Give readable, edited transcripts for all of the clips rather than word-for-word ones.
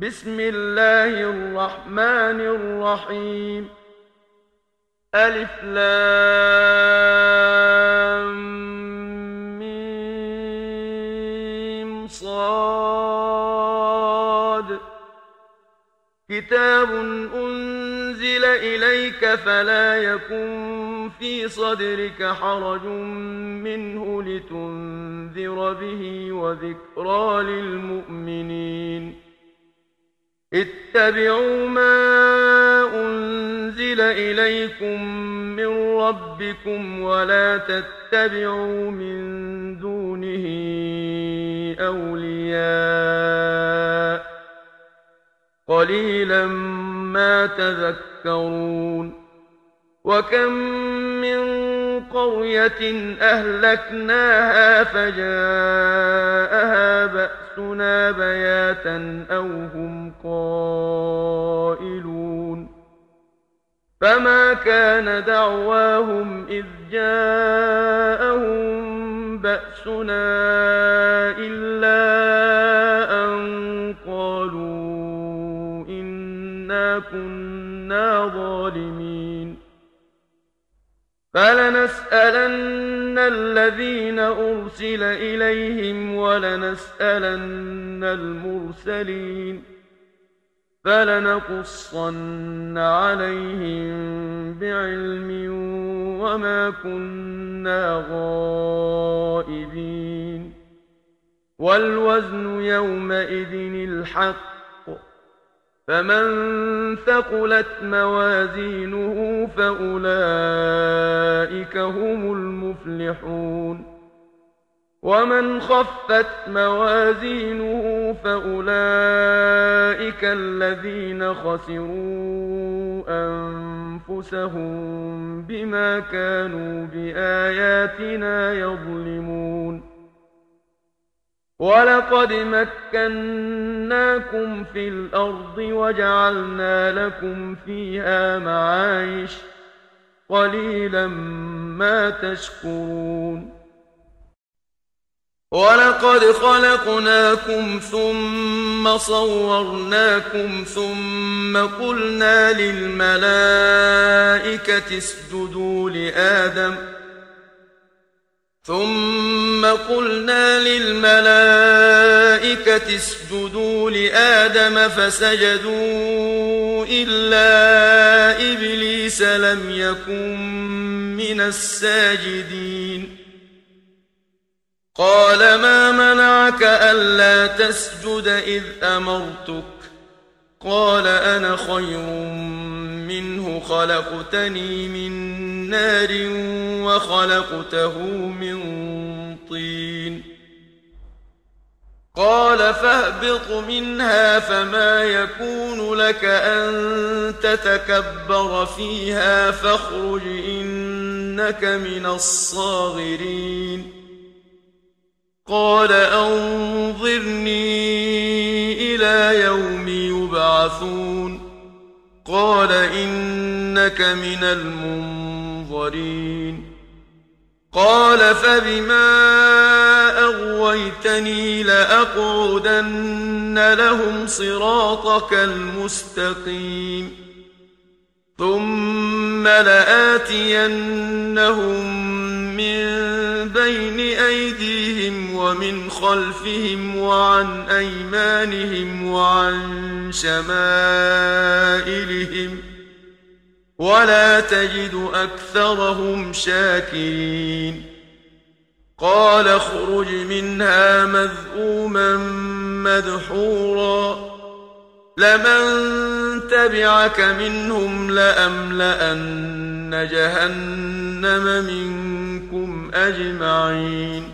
بسم الله الرحمن الرحيم. ألف لام ميم صاد. كتاب أنزل إليك فلا يكن في صدرك حرج منه لتنذر به وذكرى للمؤمنين. اتبعوا ما أنزل إليكم من ربكم ولا تتبعوا من دونه أولياء قليلا ما تذكرون. وكم من قرية أهلكناها فجاءها بأسنا بياتا أو هم قائلون. فما كان دعواهم إذ جاءهم بأسنا إلا أن قالوا إنا كنا ظالمين. فلنسألن الذين أرسل إليهم ولنسألن المرسلين. فلنقصن عليهم بعلم وما كنا غائبين. والوزن يومئذ الحق. فمن ثقلت موازينه فأولئك هم المفلحون. ومن خفت موازينه فأولئك الذين خسروا أنفسهم بما كانوا بآياتنا يظلمون. ولقد مكناكم في الأرض وجعلنا لكم فيها معايش قليلا ما تشكرون. ولقد خلقناكم ثم صورناكم ثم قلنا للملائكة اسجدوا لآدم فسجدوا إلا إبليس لم يكن من الساجدين. قال ما منعك ألا تسجد إذ أمرتك؟ قال أنا خير منه خلقتني من نار وخلقته من طين. قال فاهبط منها فما يكون لك أن تتكبر فيها فاخرج إنك من الصاغرين. قال أنظرني إلى يوم يبعثون. قال إنك من المنظرين. قال فبما أغويتني لأقعدن لهم صراطك المستقيم ثم لآتينهم من بين أيديهم ومن خلفهم وعن أيمانهم وعن شمائلهم ولا تجد أكثرهم شاكرين. قال اخرج منها مذءوما مدحورا لمن تبعك منهم لأملأن جهنم منكم أجمعين.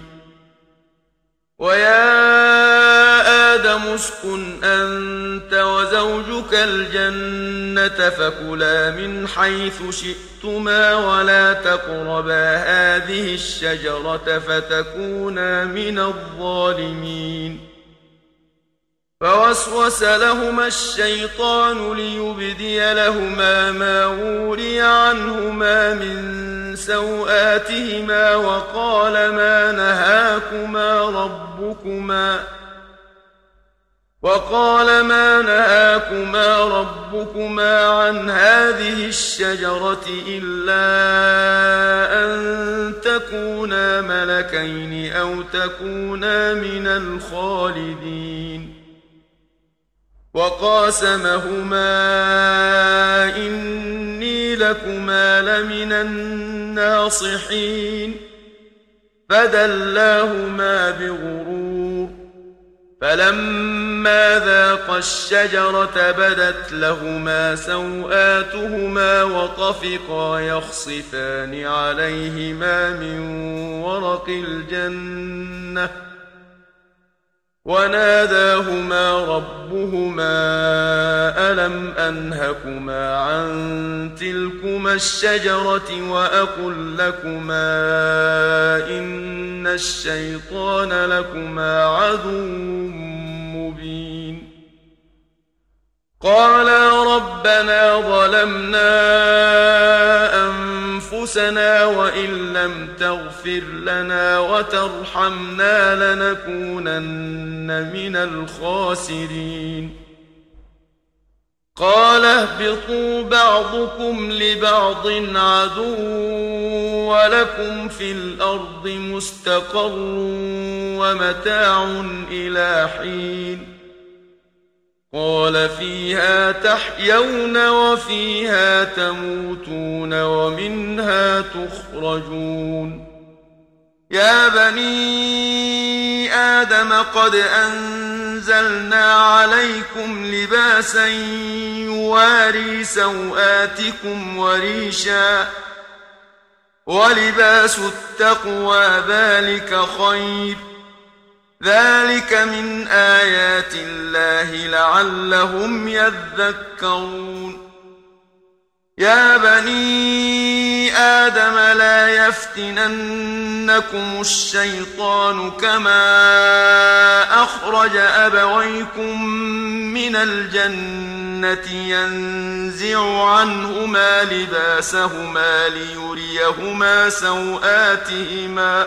ويا آدم اسكن أنت وزوجك الجنة فكلا من حيث شئتما ولا تقربا هذه الشجرة فتكونا من الظالمين. فوسوس لهما الشيطان ليبدي لهما ما وري عنهما من سوآتهما وقال ما نهاكما ربكما عن هذه الشجرة إلا أن تكونا ملكين أو تكونا من الخالدين وقاسمهما إني لكما لمن الناصحين فدلاهما بغرور فلما ذاقا الشجرة بدت لهما سوآتهما وطفقا يخصفان عليهما من ورق الجنة وناداهما ربهما ألم أنهكما عن تلكما الشجرة وأقل لكما إن الشيطان لكما عدو مبين قالا ربنا ظلمنا أنفسنا وإن لم تغفر لنا وترحمنا لنكونن من الخاسرين قال اهبطوا بعضكم لبعض عدو ولكم في الأرض مستقر ومتاع إلى حين قال فيها تحيون وفيها تموتون ومنها تخرجون يا بني آدم قد أنزلنا عليكم لباسا يواري سوآتكم وريشا ولباس التقوى ذلك خير ذلك من آيات الله لعلهم يذكرون يا بني آدم لا يفتننكم الشيطان كما أخرج أبويكم من الجنة ينزع عنهما لباسهما ليريهما سوآتهما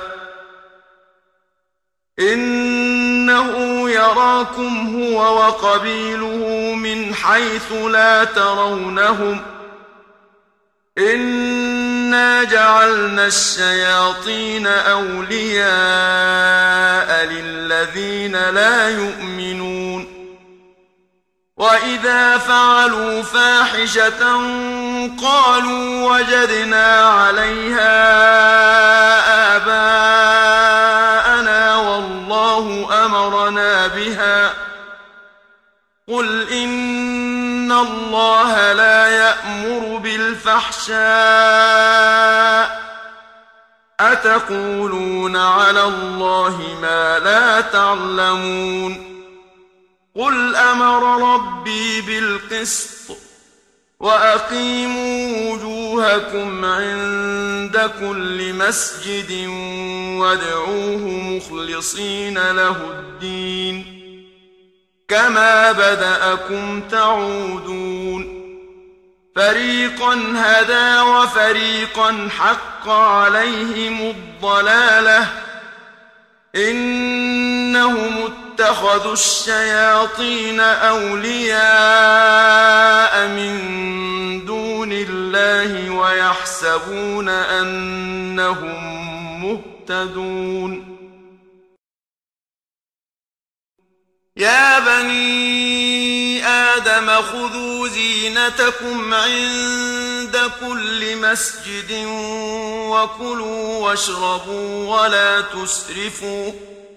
إنه يراكم هو وقبيله من حيث لا ترونهم إنا جعلنا الشياطين أولياء للذين لا يؤمنون وإذا فعلوا فاحشة قالوا وجدنا عليها آباءنا والله أمرنا بها قل إن الله لا يأمر بالفحشاء أتقولون على الله ما لا تعلمون قل أمر ربي بالقسط وأقيموا وجوهكم عند كل مسجد وادعوه مخلصين له الدين كما بدأكم تعودون فريقا هدى وفريقا حق عليهم الضلالة إنهم اتخذوا الشياطين أولياء من دون الله ويحسبون أنهم مهتدون يا بني آدم خذوا زينتكم عند كل مسجد وكلوا واشربوا ولا تسرفوا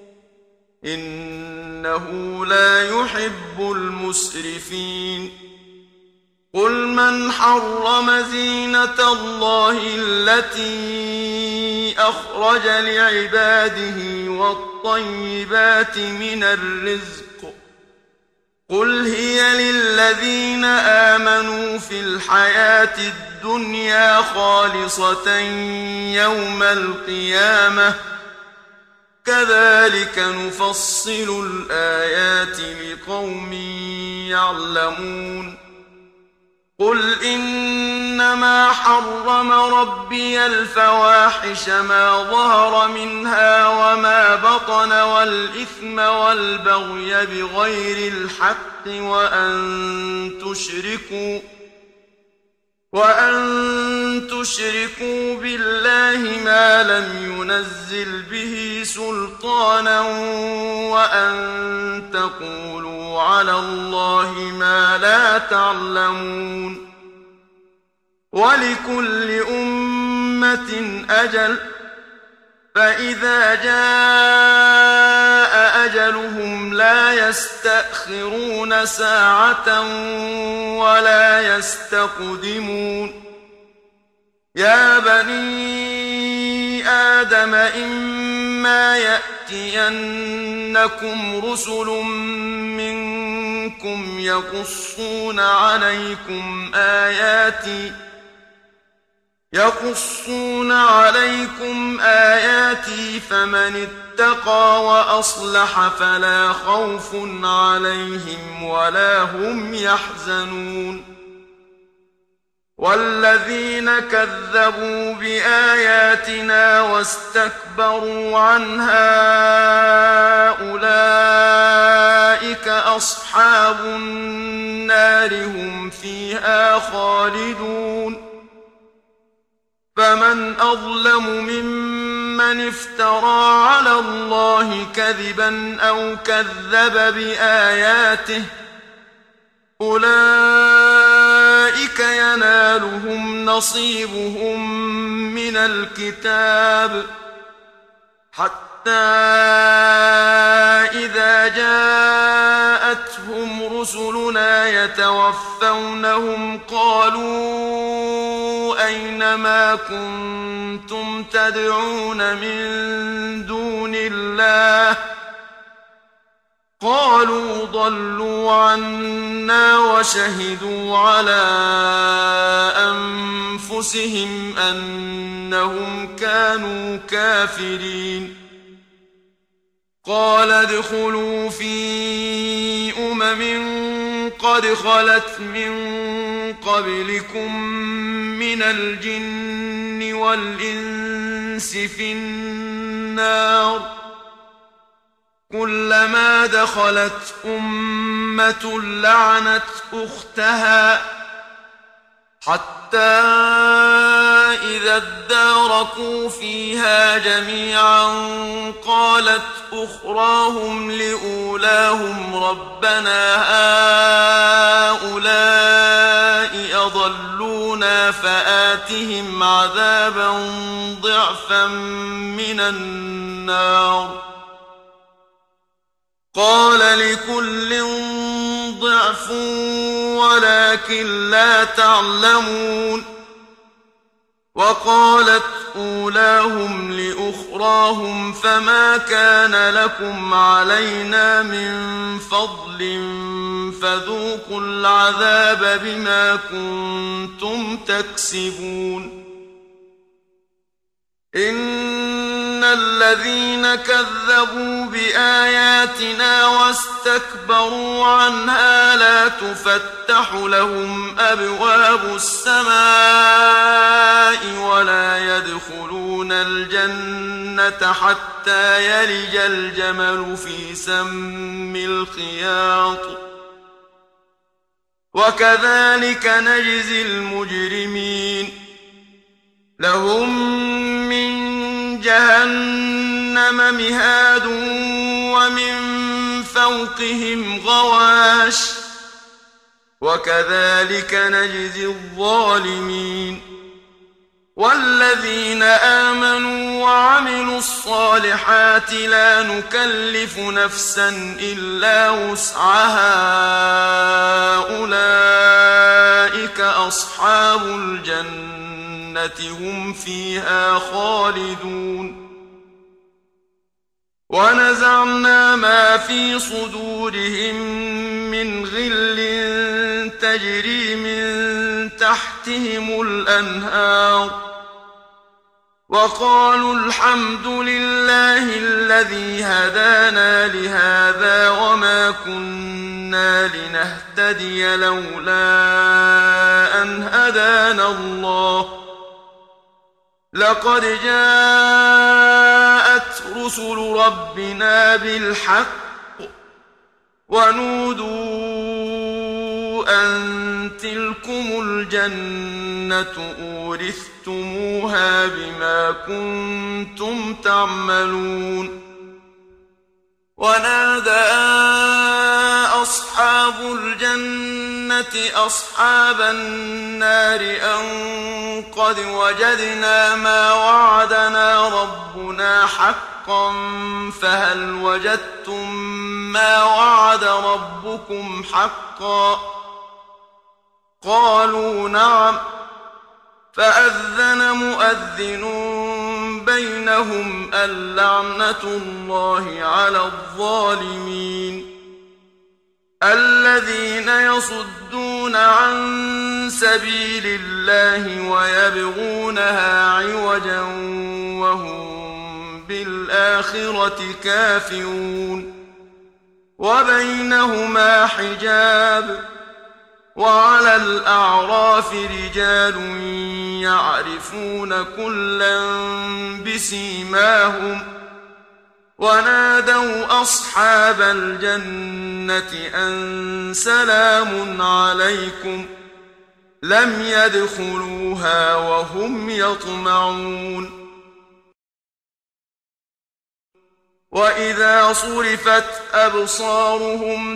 إنه لا يحب المسرفين قل من حرم زينة الله التي أخرج لعباده والطيبات من الرزق قل هي للذين آمنوا في الحياة الدنيا خالصة يوم القيامة كذلك نفصل الآيات لقوم يعلمون قل إنما حرم ربي الفواحش ما ظهر منها وما بطن والإثم والبغي بغير الحق وأن تشركوا بالله ما لم ينزل به سلطانا وأن تقولوا على الله ما لا تعلمون ولكل أمة أجل فإذا جاء أجلهم لا يستأخرون ساعة ولا يستقدمون يا بني آدم إما يأتينكم رسل منكم يقصون عليكم آياتي فمن اتقى وأصلح فلا خوف عليهم ولا هم يحزنون والذين كذبوا بآياتنا واستكبروا عنها أولئك أصحاب النار هم فيها خالدون فمن أظلم ممن افترى على الله كذبا أو كذب بآياته أولئك ينالهم نصيبهم من الكتاب حتى إذا جاءتهم رسلنا يتوفونهم قالوا أين ما كنتم تدعون من دون الله قالوا ضلوا عنا وشهدوا على أنفسهم أنهم كانوا كافرين قال ادخلوا في قد خلت من قبلكم من الجن والإنس في النار كلما دخلت أمة لعنت أختها حتى إذا اداركوا فيها جميعا قالت أخراهم لأولاهم ربنا هؤلاء أضلونا فآتهم عذابا ضعفا من النار قال لكل ضعف ولكن لا تعلمون وقالت أولاهم لأخراهم فما كان لكم علينا من فضل فذوقوا العذاب بما كنتم تكسبون إن الذين كذبوا بآياتنا واستكبروا عنها لا تفتح لهم أبواب السماء ولا يدخلون الجنة حتى يلج الجمل في سم الخياط وكذلك نجزي المجرمين لهم من جهنم مهاد ومن فوقهم غواش وكذلك نجزي الظالمين والذين آمنوا وعملوا الصالحات لا نكلف نفسا إلا وسعها أولئك أصحاب الجنة هم فيها خالدون ونزعنا ما في صدورهم من غل تجري من تحتهم الأنهار وقالوا الحمد لله الذي هدانا لهذا وما كنا لنهتدي لولا أن هدانا الله لقد جاءت رسل ربنا بالحق ونودوا أن تلكم الجنة أورثتموها بما كنتم تعملون ونادى أصحاب الجنة أصحاب النار أن قد وجدنا ما وعدنا ربنا حقا فهل وجدتم ما وعد ربكم حقا قالوا نعم فأذن مؤذن بينهم اللعنة الله على الظالمين الذين يصدون عن سبيل الله ويبغونها عوجا وهم بالآخرة كافرون وبينهما حجاب وعلى الأعراف رجال يعرفون كلا بسيماهم ونادوا أصحاب الجنة أن سلام عليكم لم يدخلوها وهم يطمعون وإذا صرفت أبصارهم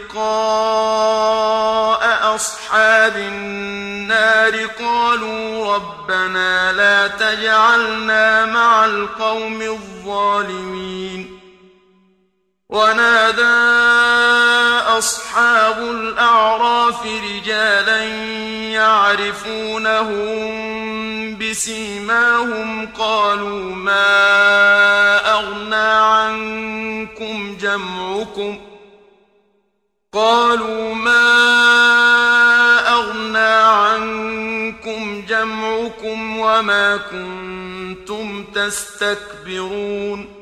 تلقاء أصحاب النار قالوا ربنا لا تجعلنا مع القوم الظالمين ونادى أصحاب الأعراف رجالا يعرفونهم بسيماهم قالوا ما أغنى عنكم جمعكم وما كنتم تستكبرون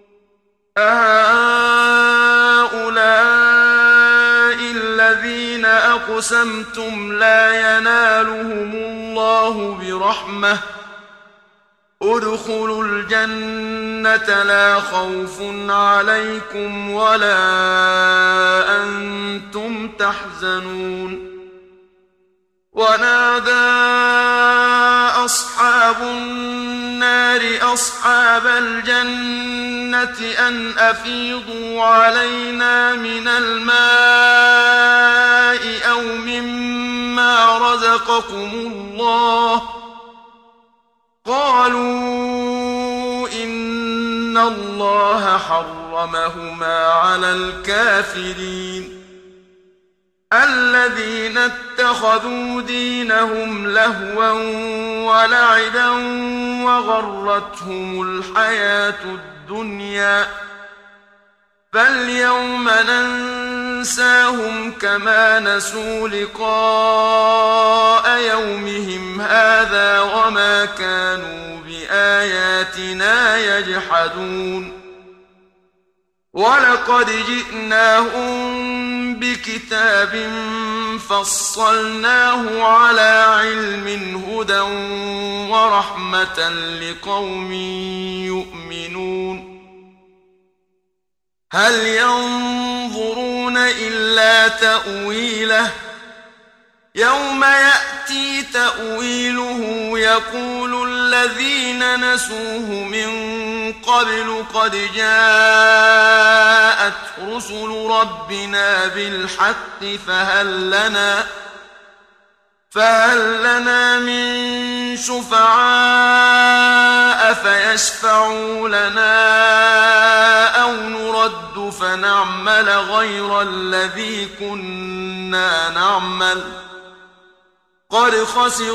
أهؤلاء الذين أقسمتم لا ينالهم الله برحمة ادخلوا الجنة لا خوف عليكم ولا أنتم تحزنون ونادى أصحاب النار أصحاب الجنة أن أفيضوا علينا من الماء أو مما رزقكم الله قالوا إن الله حرمهما على الكافرين الذين اتخذوا دينهم لهوا ولعبا وغرتهم الحياة الدنيا فاليوم ننساهم كما نسوا لقاء يومهم هذا وما كانوا بآياتنا يجحدون ولقد جئناهم بكتاب فصلناه على علم هدى ورحمة لقوم يؤمنون هل ينظرون إلا تأويله يوم يأتي تأويله يقول الذين نسوه من قبل قد جاءت رسل ربنا بالحق فهل لنا من شفعاء فيشفعوا لنا أو نرد فنعمل غير الذي كنا نعمل قد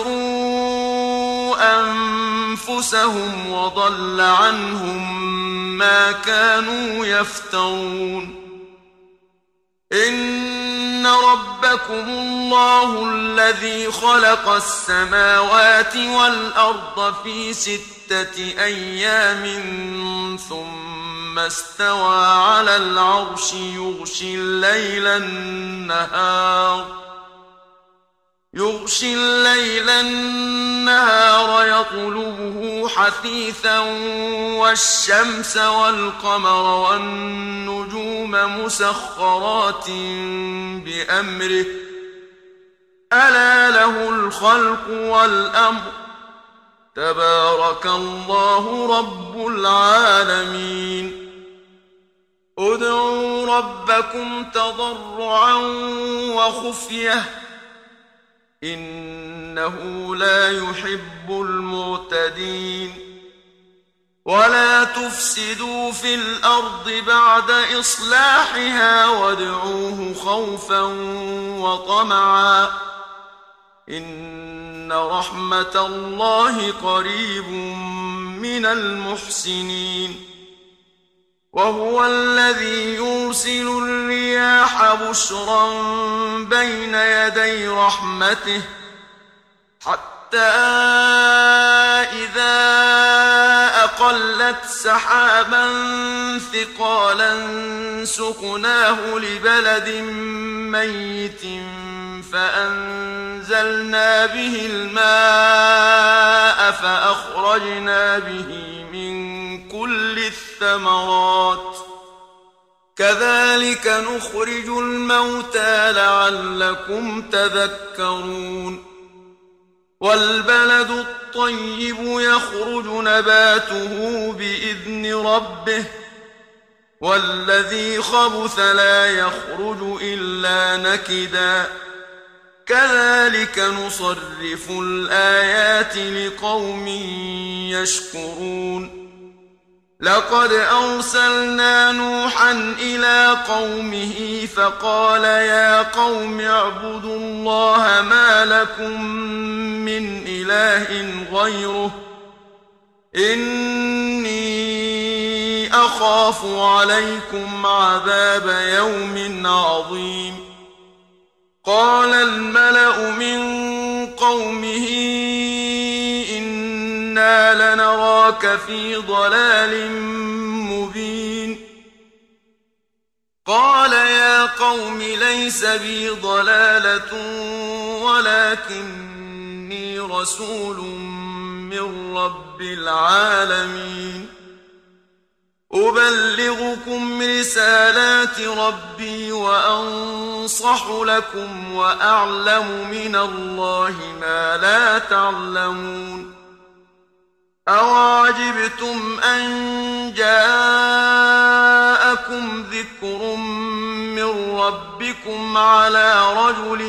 خسروا أنفسهم وضل عنهم ما كانوا يفترون إن ربكم الله الذي خلق السماوات والأرض في 6 أيام ثم استوى على العرش يغشي الليل النهار يطلبه حثيثا والشمس والقمر والنجوم مسخرات بأمره ألا له الخلق والأمر تبارك الله رب العالمين ادعوا ربكم تضرعا وخفية إنه لا يحب المعتدين ولا تفسدوا في الأرض بعد إصلاحها وادعوه خوفا وطمعا إن رحمة الله قريب من المحسنين وهو الذي يرسل الرياح بشرا بين يدي رحمته حتى إذا أقلت سحابا ثقالا سقناه لبلد ميت فأنزلنا به الماء فأخرجنا به من كل الثمرات كذلك نخرج الموتى لعلكم تذكرون والبلد الطيب يخرج نباته بإذن ربه والذي خبث لا يخرج إلا نكدا كذلك نصرف الآيات لقوم يشكرون لقد أرسلنا نوحا إلى قومه فقال يا قوم اعبدوا الله ما لكم من إله غيره إني أخاف عليكم عذاب يوم عظيم قال الملأ من قومه إنا لنراك في ضلال مبين قال يا قوم ليس بي ضلالة ولكني رسول من رب العالمين أبلغكم رسالات ربي وأنصح لكم وأعلم من الله ما لا تعلمون أوعجبتم أن جاءكم ذكر من ربكم على رجل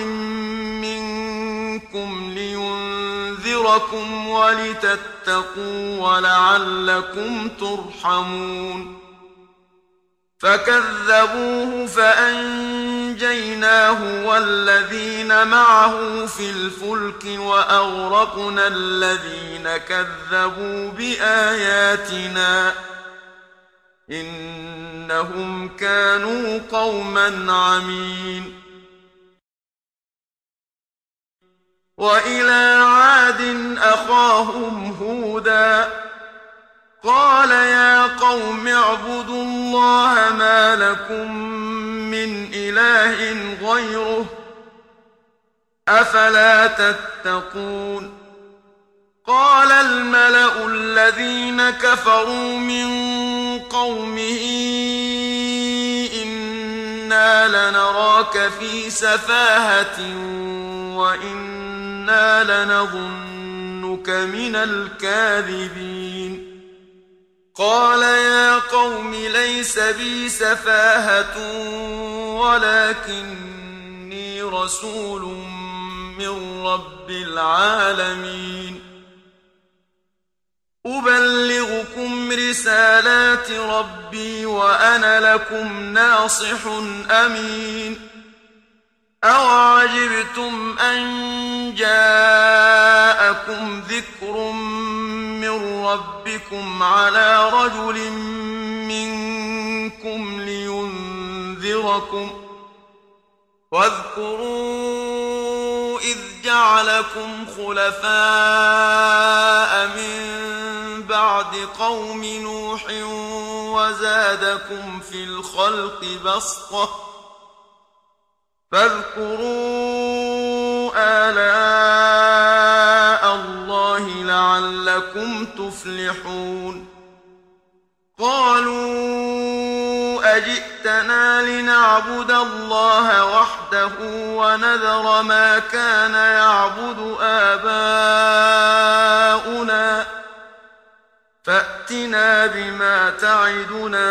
منكم لينذركم ولتتقوا ولعلكم ترحمون فكذبوه فأنجيناه والذين معه في الفلك وأغرقنا الذين كذبوا بآياتنا إنهم كانوا قوما عمين وإلى عاد أخاهم هودا قال يا قوم اعبدوا الله ما لكم من إله غيره أفلا تتقون قال الملأ الذين كفروا من قومه إنا لنراك في سفاهة وإنا لنظنك من الكاذبين قال يا قوم ليس بي سفاهة ولكني رسول من رب العالمين أبلغكم رسالات ربي وأنا لكم ناصح أمين أوعجبتم أن جاءكم ذكر من ربكم على رجل منكم لينذركم واذكروا إذ جعلكم خلفاء من بعد قوم نوح وزادكم في الخلق بسطة فاذكروا آلاء الله لعلكم تفلحون قالوا أجئتنا لنعبد الله وحده ونذر ما كان يعبد آباؤنا فأتنا بما تعدنا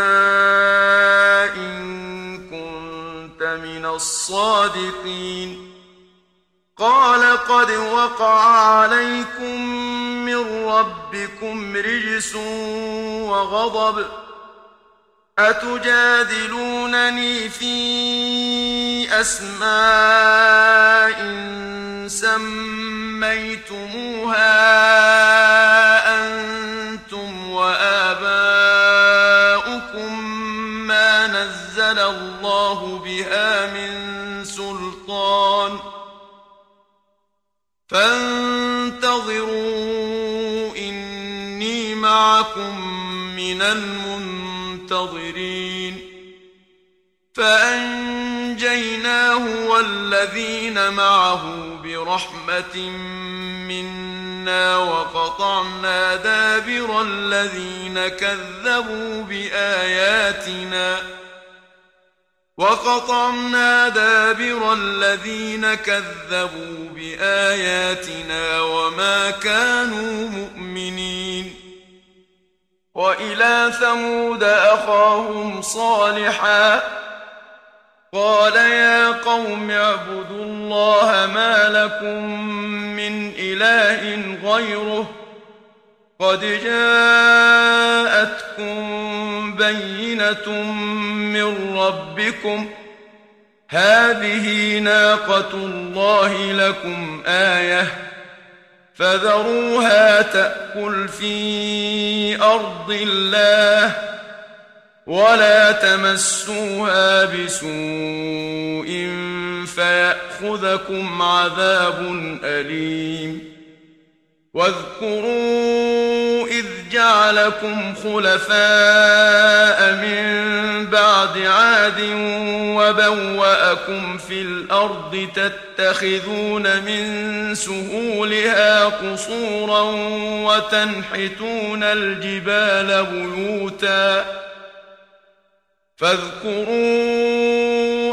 إن كنت من الصادقين قال قد وقع عليكم من ربكم رجس وغضب أتجادلونني في أسماء سميتموها أنتم وآباؤكم ما نزل الله بها من سلطان فانتظروا إني معكم من المنتظرين فأنجيناه والذين معه برحمة منا وقطعنا دابر الذين كذبوا بآياتنا وما كانوا مؤمنين وإلى ثمود أخاهم صالحا قال يا قوم اعبدوا الله ما لكم من إله غيره قد جاءتكم بينة من ربكم هذه ناقة الله لكم آية فذروها تأكل في أرض الله ولا تمسوها بسوء فيأخذكم عذاب أليم واذكروا إذ جعلكم خلفاء من بعد عاد وبوأكم في الأرض تتخذون من سهولها قصورا وتنحتون الجبال بيوتا فاذكروا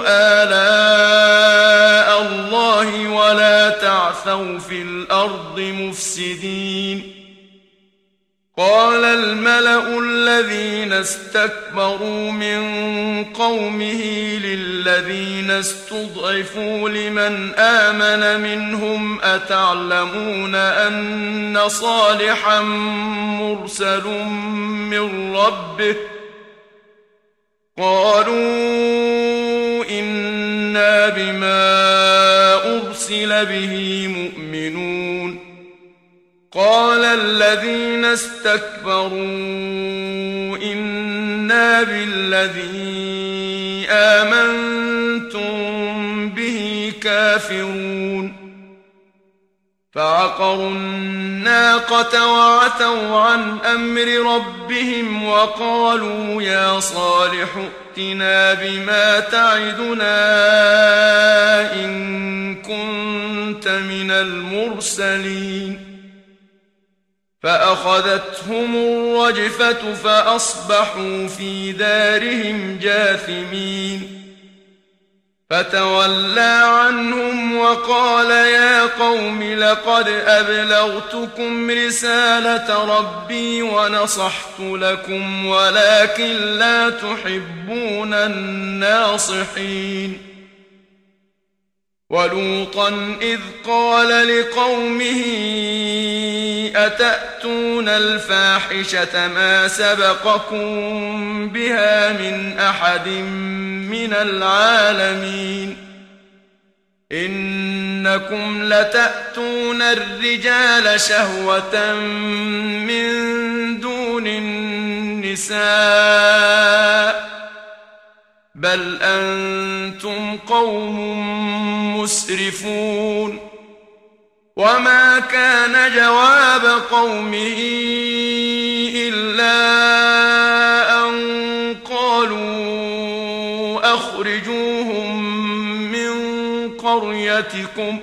آلاء الله ولا تعثوا في الأرض مفسدين قال الملأ الذين استكبروا من قومه للذين استضعفوا لمن آمن منهم أتعلمون أن صالحا مرسل من ربه قالوا إنا بما أرسل به مؤمنون قال الذين استكبروا إنا بالذي آمنتم به كافرون فعقروا الناقة وعتوا عن أمر ربهم وقالوا يا صالح ائتنا بما تعدنا إن كنت من المرسلين فأخذتهم الرجفة فأصبحوا في دارهم جاثمين فتولى عنهم وقال يا قوم لقد أبلغتكم رسالة ربي ونصحت لكم ولكن لا تحبون الناصحين ولوطا إذ قال لقومه أتأتون الفاحشة ما سبقكم بها من أحد من العالمين إنكم لتأتون الرجال شهوة من دون النساء بل أنتم قوم مسرفون وما كان جواب قومه إلا أن قالوا أخرجوهم من قريتكم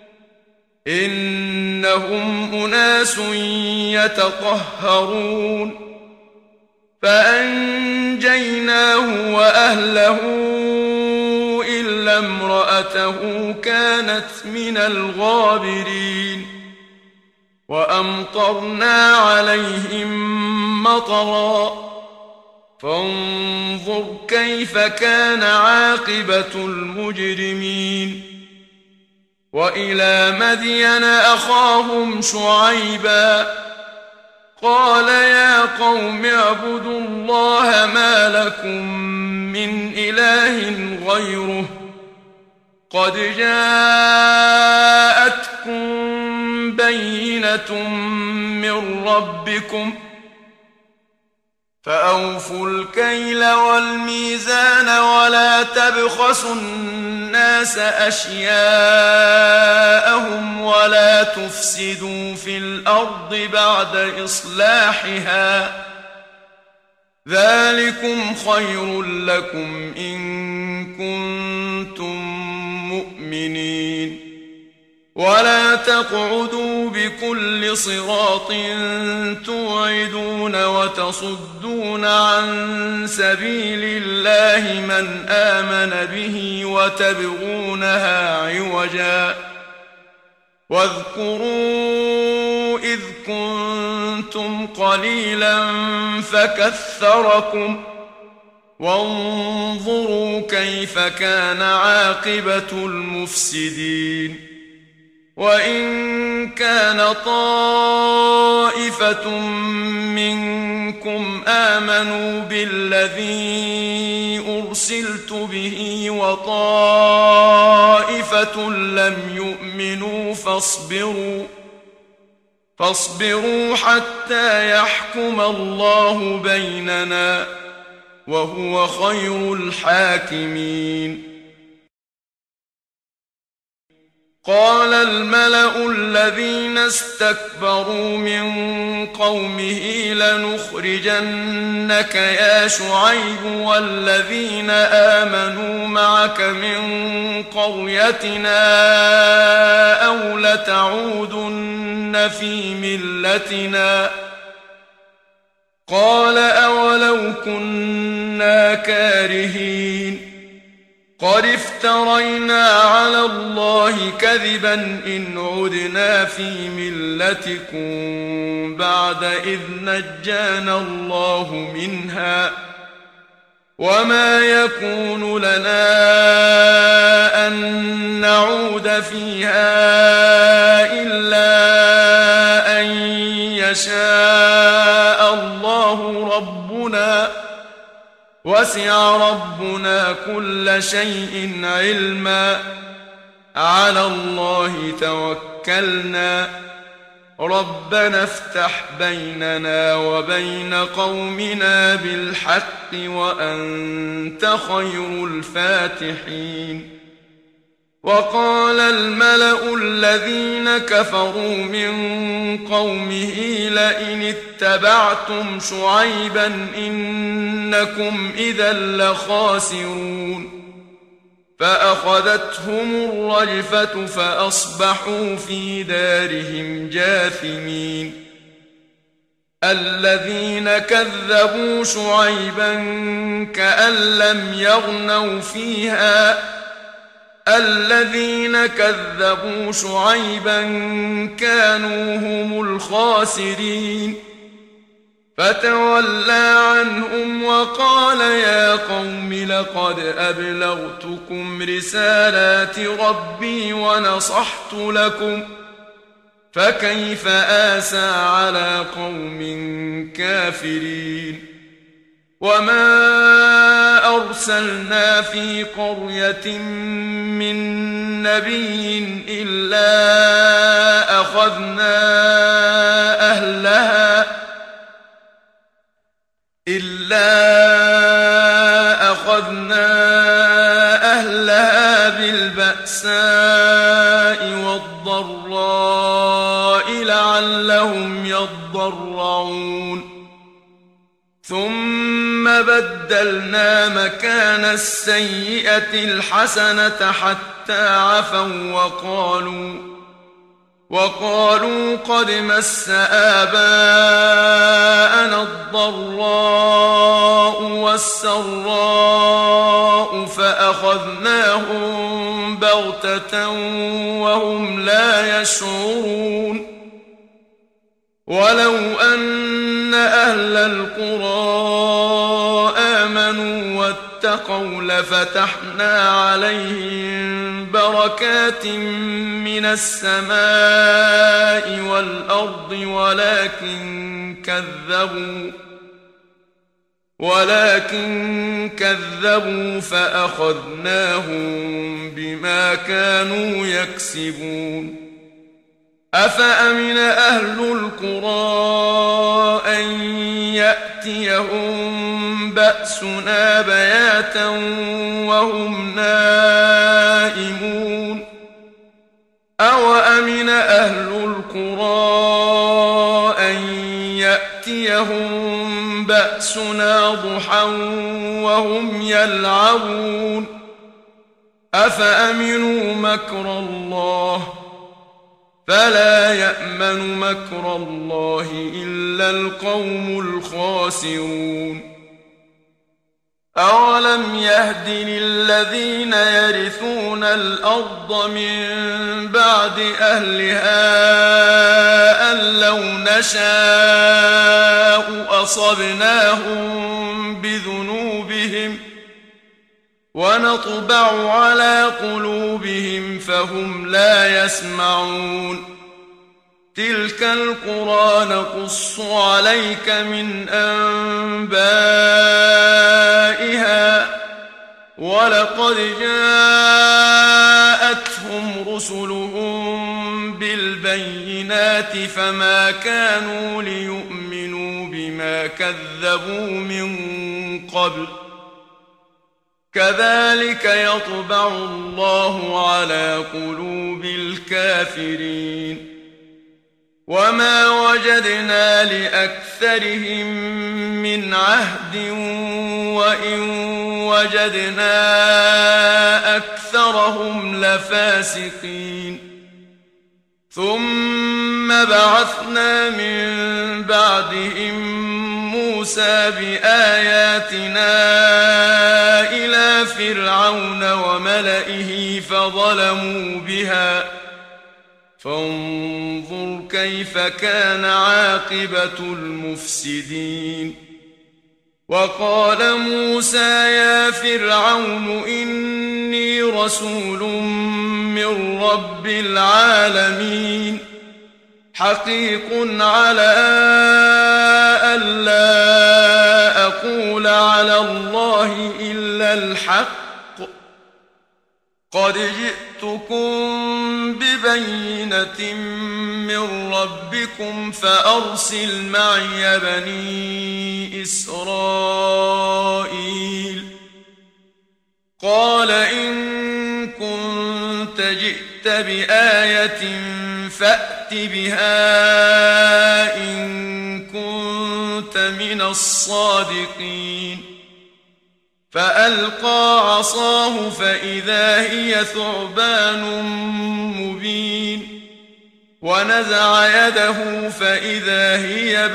إنهم أناس يتطهرون فأنجيناه وأهله إلا امرأته كانت من الغابرين وأمطرنا عليهم مطرا فانظر كيف كان عاقبة المجرمين وإلى مدين أخاهم شعيبا قال يا قوم اعبدوا الله ما لكم من إله غيره قد جاءتكم بينة من ربكم فأوفوا الكيل والميزان ولا تبخسوا الناس أشياءهم ولا تفسدوا في الأرض بعد إصلاحها ذلكم خير لكم إن كنتم مؤمنين ولا تقعدوا بكل صراط توعدون وتصدون عن سبيل الله من آمن به وتبغونها عوجا واذكروا إذ كنتم قليلا فكثركم وانظروا كيف كان عاقبة المفسدين وإن كان طائفة منكم آمنوا بالذي أرسلت به وطائفة لم يؤمنوا فاصبروا حتى يحكم الله بيننا وهو خير الحاكمين قال الملأ الذين استكبروا من قومه لنخرجنك يا شعيب والذين آمنوا معك من قريتنا أو لتعودن في ملتنا قال أولو كنا كارهين قد افترينا على الله كذبا إن عدنا في ملتكم بعد إذ نجانا الله منها وما يكون لنا أن نعود فيها إلا أن يشاء الله ربنا وسع ربنا كل شيء علما على الله توكلنا ربنا افتح بيننا وبين قومنا بالحق وأنت خير الفاتحين وقال الملأ الذين كفروا من قومه لئن اتبعتم شعيبا إنكم إذا لخاسرون فأخذتهم الرجفة فأصبحوا في دارهم جاثمين الذين كذبوا شعيبا كأن لم يغنوا فيها الذين كذبوا شعيبا كانوا هم الخاسرين فتولى عنهم وقال يا قوم لقد أبلغتكم رسالات ربي ونصحت لكم فكيف آسى على قوم كافرين وما أرسلنا في قرية من نبي إلا أخذنا بالبأساء والضراء لعلهم يضرعون ثم بدلنا مكان السيئة الحسنة حتى عفوا وقالوا قد مس آباءنا الضراء والسراء فأخذناهم بغتة وهم لا يشعرون ولو أن أهل القرى آمنوا واتقوا لفتحنا عليهم بركات من السماء والأرض ولكن كذبوا فأخذناهم بما كانوا يكسبون أفأمن أهل القرى أن يأتيهم بأسنا بياتا وهم نائمون أوأمن أهل القرى أن يأتيهم بأسنا ضحى وهم يلعبون أفأمنوا مكر الله فلا يأمن مكر الله إلا القوم الخاسرون أولم يهد للذين يرثون الأرض من بعد أهلها أن لو نشاء أصبناهم بذنوبهم ونطبع على قلوبهم فهم لا يسمعون تلك القرى نقص عليك من أنبائها ولقد جاءتهم رسلهم بالبينات فما كانوا ليؤمنوا بما كذبوا من قبل كذلك يطبع الله على قلوب الكافرين وما وجدنا لأكثرهم من عهد وإن وجدنا أكثرهم لفاسقين ثم بعثنا من بعدهم موسى بآياتنا إلى فرعون وملئه فظلموا بها فانظر كيف كان عاقبة المفسدين وقال موسى يا فرعون إني رسول من رب العالمين حقيق على ألا أقول على الله إلا الحق قد جئتكم ببينة من ربكم فأرسل معي بني إسرائيل قال إن كنت جئت بآية فأت بها إن كنت من الصادقين فألقى عصاه فإذا هي ثعبان مبين ونزع يده فإذا هي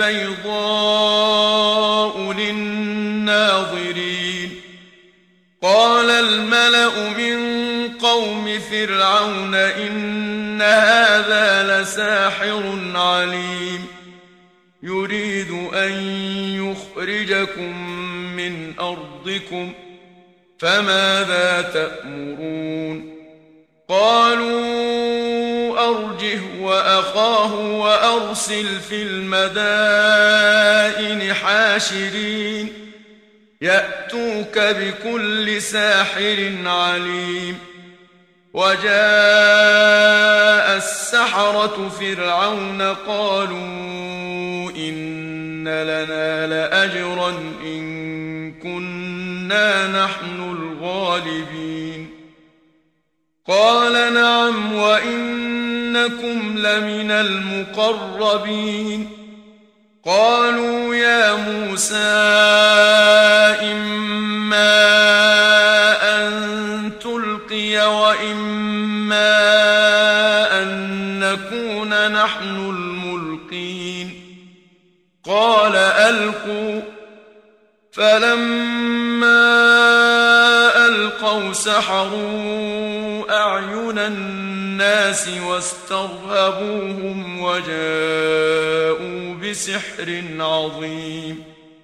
بيضاء للناظرين قال الملأ من قوم فرعون إن هذا لساحر عليم يريد أن يخرجكم من أرضكم فماذا تأمرون قالوا أرجه وأخاه وأرسل في المدائن حاشرين يأتوك بكل ساحر عليم وجاء السحرة فرعون قالوا إن لنا لأجرا إن كنا نحن الغالبين قال نعم وإنكم لمن المقربين قالوا يا موسى إما أن تلقي وإما أن نكون نحن الملقين قال ألقوا فلما ألقوا سحروا أعين الناس واسترهبوهم وجاءوا بسحر عظيم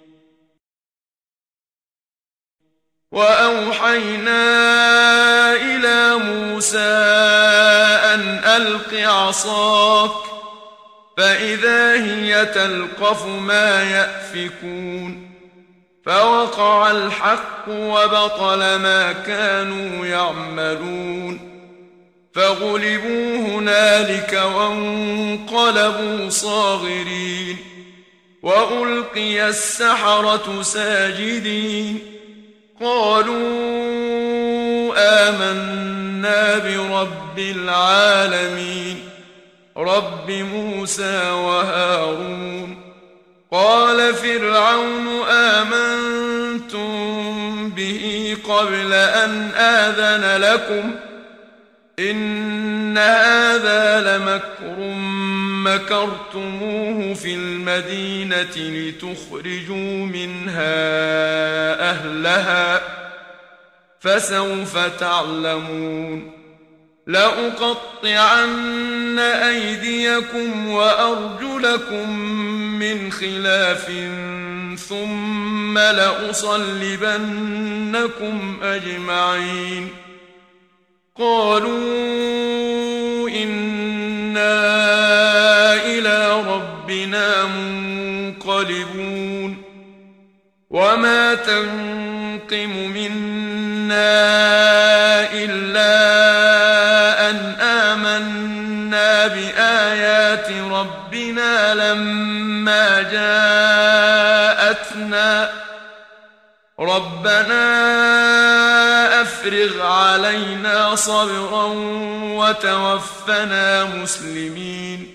وأوحينا إلى موسى أن ألق عصاك فإذا هي تلقف ما يأفكون فوقع الحق وبطل ما كانوا يعملون فغلبوا هنالك وانقلبوا صاغرين وألقي السحرة ساجدين قالوا آمنا برب العالمين رب موسى وهارون قال فرعون آمنتم به قبل أن آذن لكم إن هذا لمكر مكرتموه في المدينة لتخرجوا منها أهلها فسوف تعلمون لأقطعن أيديكم وأرجلكم من خلاف ثم لأصلبنكم أجمعين قالوا إنا إلى ربنا منقلبون وما تنقم منا إلا أن آمنا بآيات ربنا لما جاءتنا ربنا أفرغ علينا صبرا وتوفنا مسلمين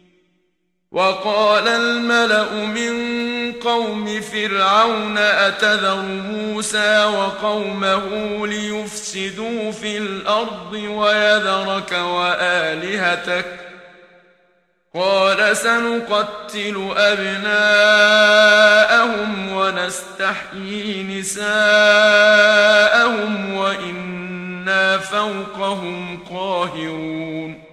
وقال الملأ من قوم فرعون أتذر موسى وقومه ليفسدوا في الأرض ويذرك وآلهتك قال سنقتل أبناءهم ونستحيي نساءهم وإنا فوقهم قاهرون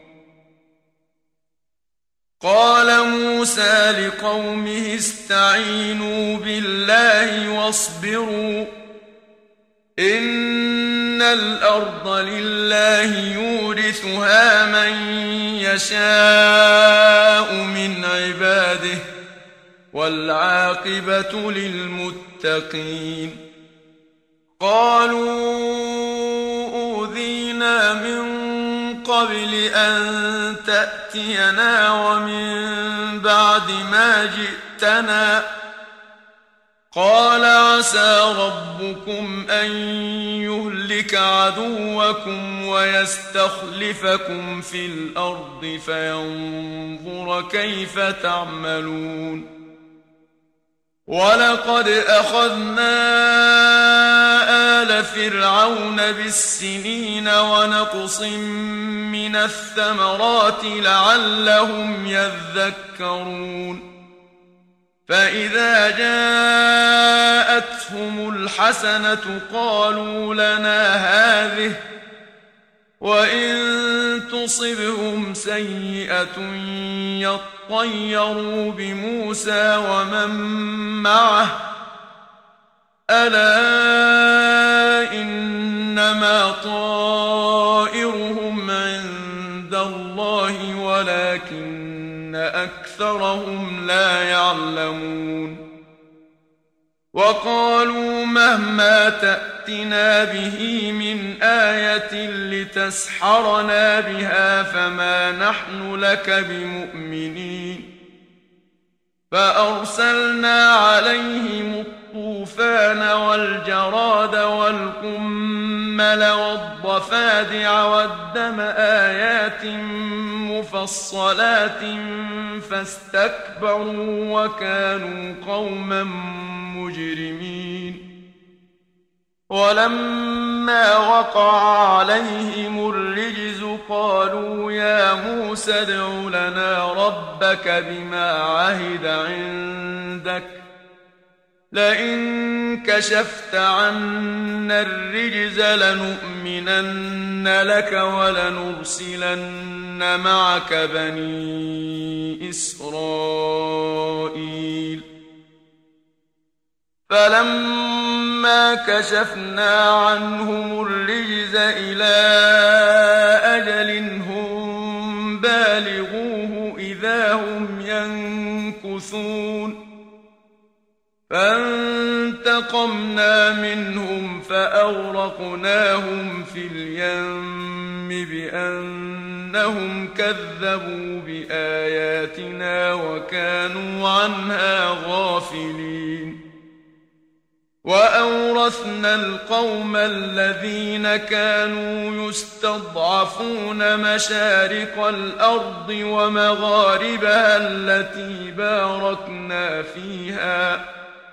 قال موسى لقومه استعينوا بالله واصبروا إن الأرض لله يورثها من يشاء من عباده والعاقبة للمتقين قالوا أوذينا من قبل أن تأتينا ومن بعد ما جئتنا قال عسى ربكم أن يهلك عدوكم ويستخلفكم في الأرض فينظر كيف تعملون ولقد أخذنا آل فرعون بالسنين ونقص من الثمرات لعلهم يذكرون فإذا جاءتهم الحسنة قالوا لنا هذه وإن تصبهم سيئة يطيروا بموسى ومن معه ألا إنما طائرهم عند الله ولكن أكثرهم لا يعلمون وقالوا مهما تأتنا به من آية لتسحرنا بها فما نحن لك بمؤمنين فأرسلنا عليهم الطوفان والجراد والقمل والضفادع والدم آيات مفصلات فاستكبروا وكانوا قوما مجرمين ولما وقع عليهم الرجز قالوا يا موسى ادع لنا ربك بما عهد عندك لئن كشفت عنا الرجز لنؤمنن لك ولنرسلن معك بني إسرائيل فلما كشفنا عنهم الرجز إلى أجل هم بالغوه إذا هم ينكثون فانتقمنا منهم فأغرقناهم في اليم بأنهم كذبوا بآياتنا وكانوا عنها غافلين وأورثنا القوم الذين كانوا يستضعفون مشارق الأرض ومغاربها التي باركنا فيها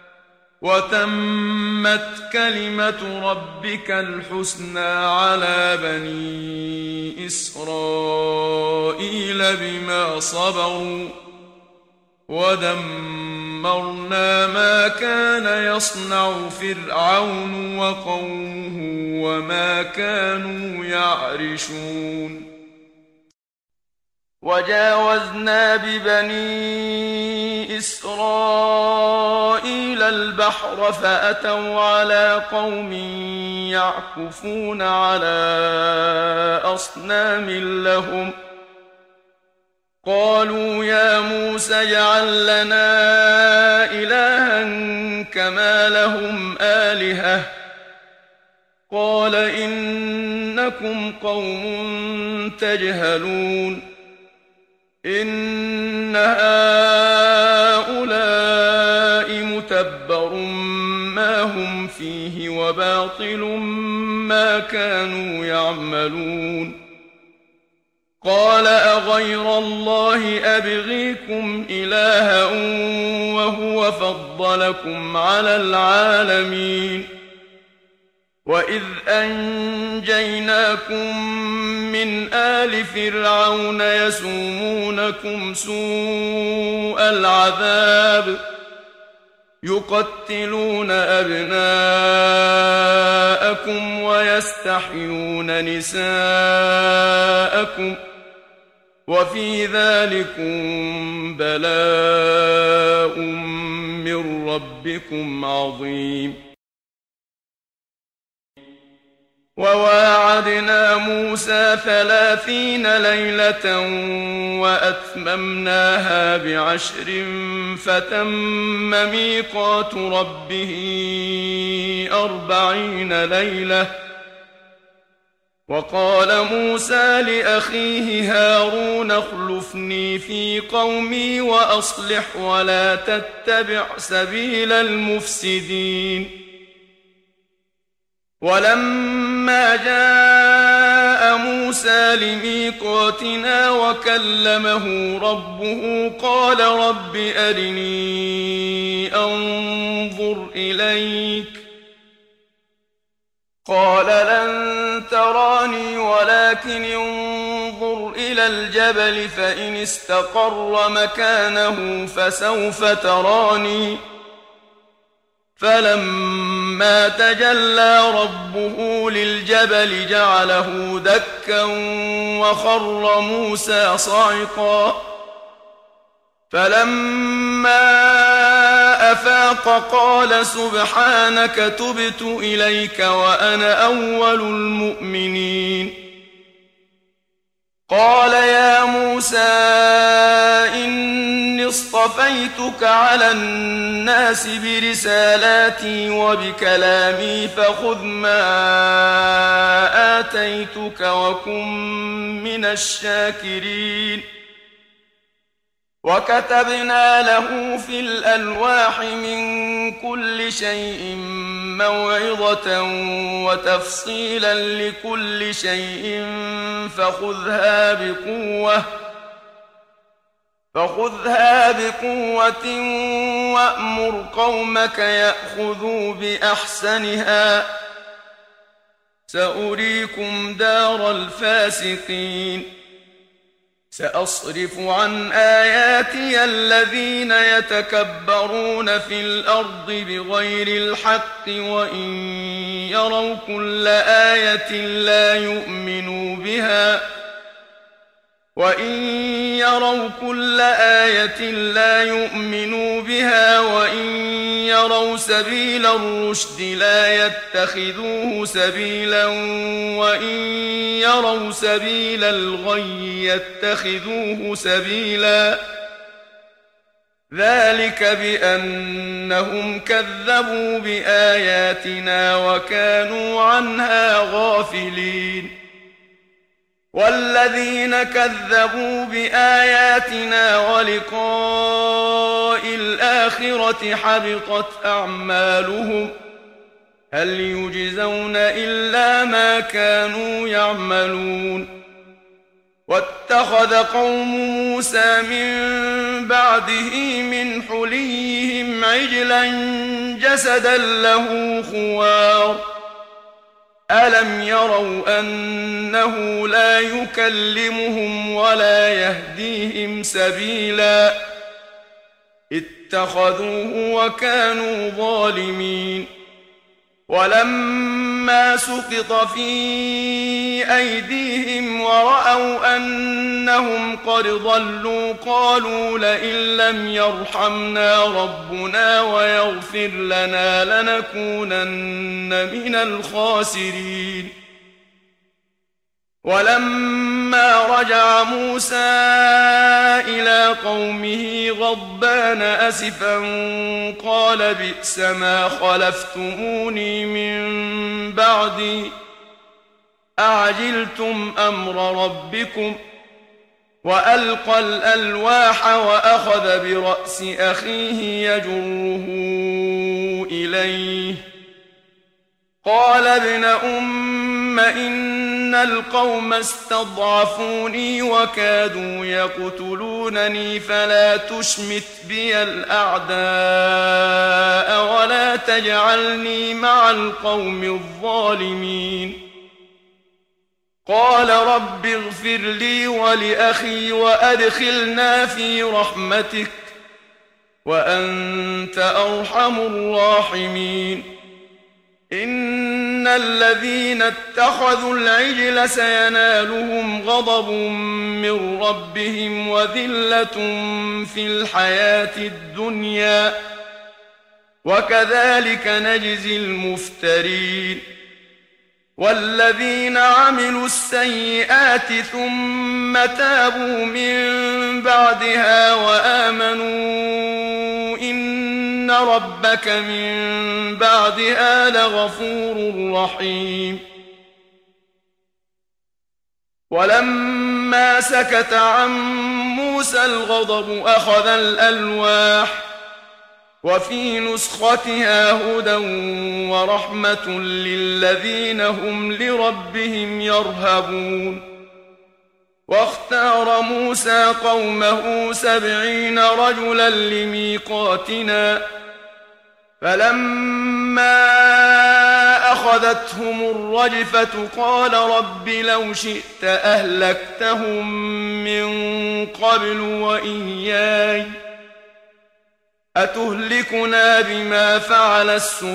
وتمت كلمة ربك الحسنى على بني إسرائيل بما صبروا ودمرنا ما كان يصنع فرعون وقومه وما كانوا يعرشون وجاوزنا ببني إسرائيل البحر فأتوا على قوم يعكفون على أصنام لهم قالوا يا موسى اجعل لنا إلها كما لهم آلهة قال إنكم قوم تجهلون إن هؤلاء متبر ما هم فيه وباطل ما كانوا يعملون قال أغير الله أبغيكم إلها وهو فضلكم على العالمين وإذ أنجيناكم من آل فرعون يسومونكم سوء العذاب يقتلون أبناءكم ويستحيون نساءكم وفي ذلكم بلاء من ربكم عظيم وواعدنا موسى 30 ليلة وأتممناها ب10 فتم ميقات ربه 40 ليلة وقال موسى لأخيه هارون اخلفني في قومي وأصلح ولا تتبع سبيل المفسدين ولما جاء موسى لميقاتنا وكلمه ربه قال رب أرني أنظر إليك قال لن تراني ولكن انظر إلى الجبل فإن استقر مكانه فسوف تراني فلما تجلى ربه للجبل جعله دكا وخر موسى صعقا فلما أفاق قال سبحانك تبت إليك وأنا أول المؤمنين قال يا موسى إني اصطفيتك على الناس برسالاتي وبكلامي فخذ ما آتيتك وكن من الشاكرين وكتبنا له في الألواح من كل شيء موعظة وتفصيلا لكل شيء فخذها بقوة وأمر قومك يأخذوا بأحسنها سأريكم دار الفاسقين سأصرف عن آياتي الذين يتكبرون في الأرض بغير الحق وإن يروا كل آية لا يؤمنوا بها وإن يروا سبيل الرشد لا يتخذوه سبيلا وإن يروا سبيل الغي يتخذوه سبيلا ذلك بأنهم كذبوا بآياتنا وكانوا عنها غافلين والذين كذبوا بآياتنا ولقاء الآخرة حبطت أعمالهم هل يجزون إلا ما كانوا يعملون واتخذ قوم موسى من بعده من حليهم عجلا جسدا له خوار ألم يروا أنه لا يكلمهم ولا يهديهم سبيلا اتخذوه وكانوا ظالمين ولما سقط في أيديهم ورأوا أنهم قد ضلوا قالوا لئن لم يرحمنا ربنا ويغفر لنا لنكونن من الخاسرين ولما رجع موسى إلى قومه غضبان أسفا قال بئس ما خلفتموني من بعدي أعجلتم أمر ربكم وألقى الألواح وأخذ برأس أخيه يجره إليه قال ابن أم إن القوم استضعفوني وكادوا يقتلونني فلا تشمت بي الأعداء ولا تجعلني مع القوم الظالمين قال رب اغفر لي ولأخي وأدخلنا في رحمتك وأنت أرحم الراحمين إن الذين اتخذوا العجل سينالهم غضب من ربهم وذلة في الحياة الدنيا وكذلك نجزي المفترين والذين عملوا السيئات ثم تابوا من بعدها وآمنوا إن ربك من بعدها لغفور رحيم ولما سكت عن موسى الغضب أخذ الألواح وفي نسختها هدى ورحمة للذين هم لربهم يرهبون واختار موسى قومه 70 رجلا لميقاتنا فلما أخذتهم الرجفة قال رب لو شئت أهلكتهم من قبل وإياي أتهلكنا بما فعل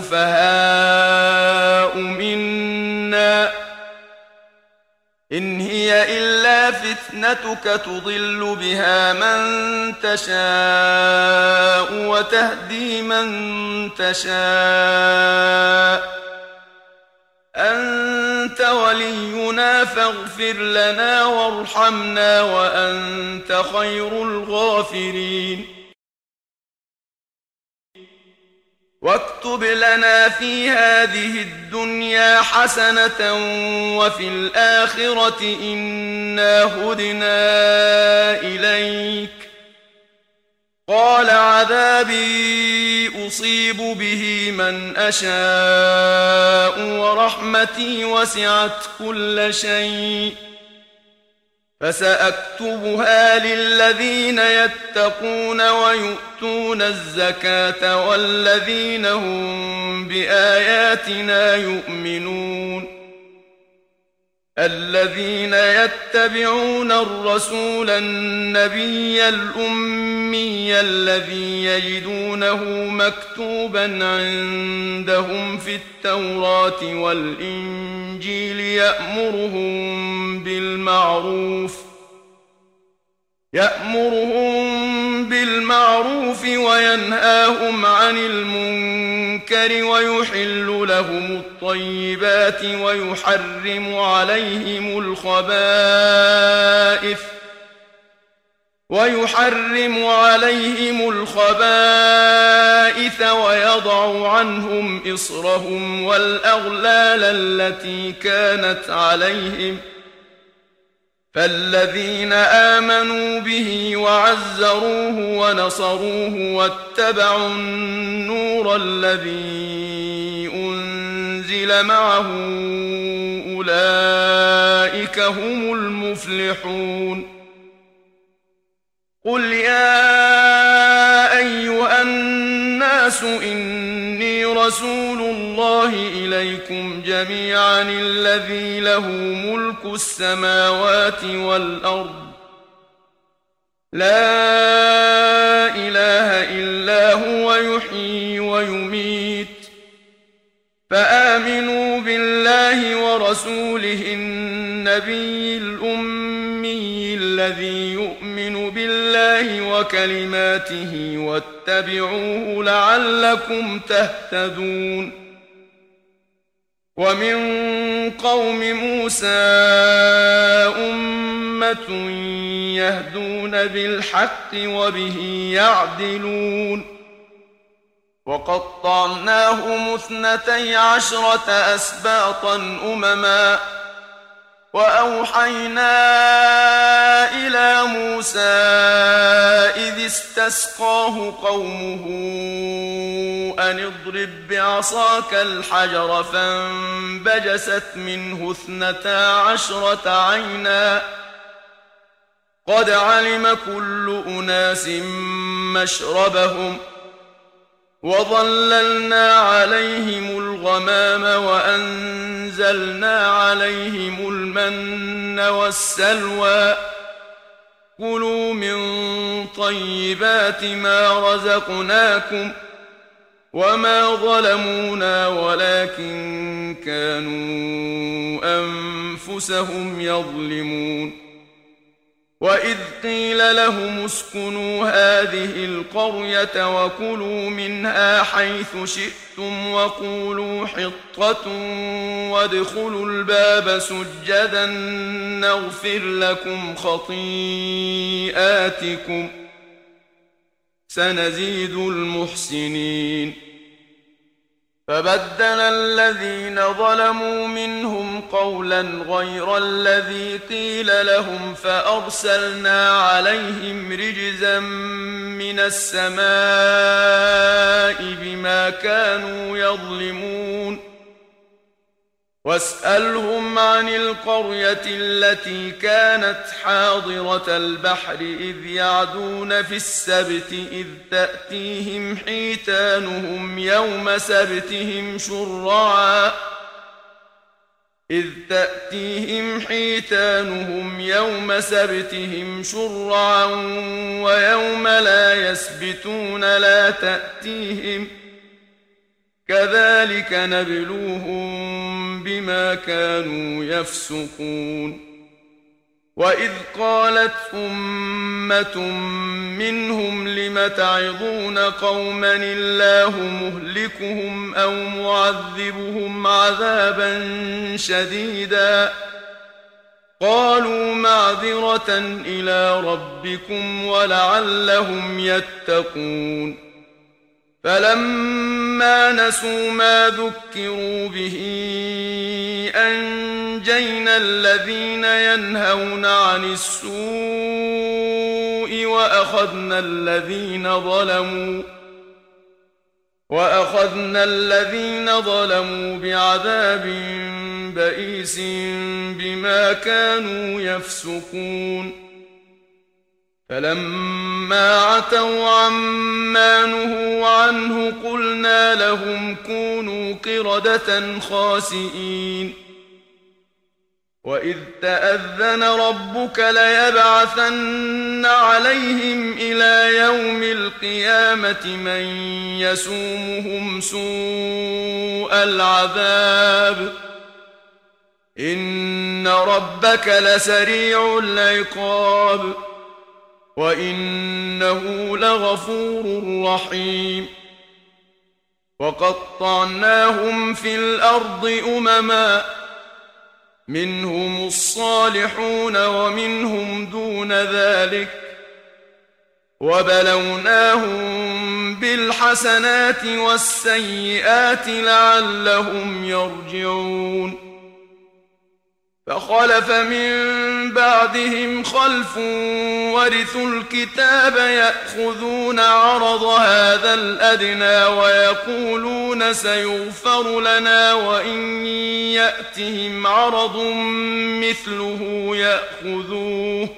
السفهاء منا إن هي إلا فتنتك تضل بها من تشاء وتهدي من تشاء أنت ولينا فاغفر لنا وارحمنا وأنت خير الغافرين واكتب لنا في هذه الدنيا حسنة وفي الآخرة إنا هدنا إليك قال عذابي أصيب به من أشاء ورحمتي وسعت كل شيء فسأكتبها للذين يتقون ويؤتون الزكاة والذين هم بآياتنا يؤمنون الذين يتبعون الرسول النبي الأمي الذي يجدونه مكتوبا عندهم في التوراة والإنجيل يأمرهم بالمعروف وينهاهم عن المنكر ويحل عليهم الخبائث ويضع عنهم إصرهم والأغلال التي كانت عليهم فالذين آمنوا به وعزروه ونصروه واتبعوا النور الذي أنزل معه أولئك هم المفلحون قل يا أيها الناس إني رسول الله إليكم جميعا الذي له ملك السماوات والأرض لا إله إلا هو يحيي ويميت فآمنوا بالله ورسوله النبي الأمي الذي يؤمن بالله وكلماته واتبعوه لعلكم تهتدون ومن قوم موسى أمة يهدون بالحق وبه يعدلون وقطعناهم 12 أسباطا أمما وأوحينا إلى موسى إذ استسقاه قومه أن اضرب بعصاك الحجر فانبجست منه 12 عينا قد علم كل أناس مشربهم وظللنا عليهم الغمام وأنزلنا عليهم المن والسلوى كلوا من طيبات ما رزقناكم وما ظلمونا ولكن كانوا أنفسهم يظلمون وإذ قيل لهم اسكنوا هذه القرية وكلوا منها حيث شئتم وقولوا حطة وادخلوا الباب سجدا نغفر لكم خطيئاتكم سنزيد المحسنين فبدل الذين ظلموا منهم قولا غير الذي قيل لهم فأرسلنا عليهم رجزا من السماء بما كانوا يظلمون واسألهم عن القرية التي كانت حاضرة البحر إذ يعدون في السبت إذ تأتيهم حيتانهم يوم سبتهم شرعا ويوم لا يسبتون لا تأتيهم كذلك نبلوهم بما كانوا يفسقون وإذ قالت أمة منهم لم تعظون قوما الله مهلكهم أو معذبهم عذابا شديدا قالوا معذرة إلى ربكم ولعلهم يتقون فلما نسوا ما ذكروا به أنجينا الذين ينهون عن السوء وأخذنا الذين ظلموا بعذاب بئيس بما كانوا يفسقون فلما عتوا عما نهوا عنه قلنا لهم كونوا قردة خاسئين وإذ تأذن ربك ليبعثن عليهم إلى يوم القيامة من يسومهم سوء العذاب إن ربك لسريع العقاب وإنه لغفور رحيم وقطعناهم في الأرض أمما منهم الصالحون ومنهم دون ذلك وبلوناهم بالحسنات والسيئات لعلهم يرجعون فخلف من بعدهم خلف ورثوا الكتاب يأخذون عرض هذا الأدنى ويقولون سيغفر لنا وإن يأتهم عرض مثله يأخذوه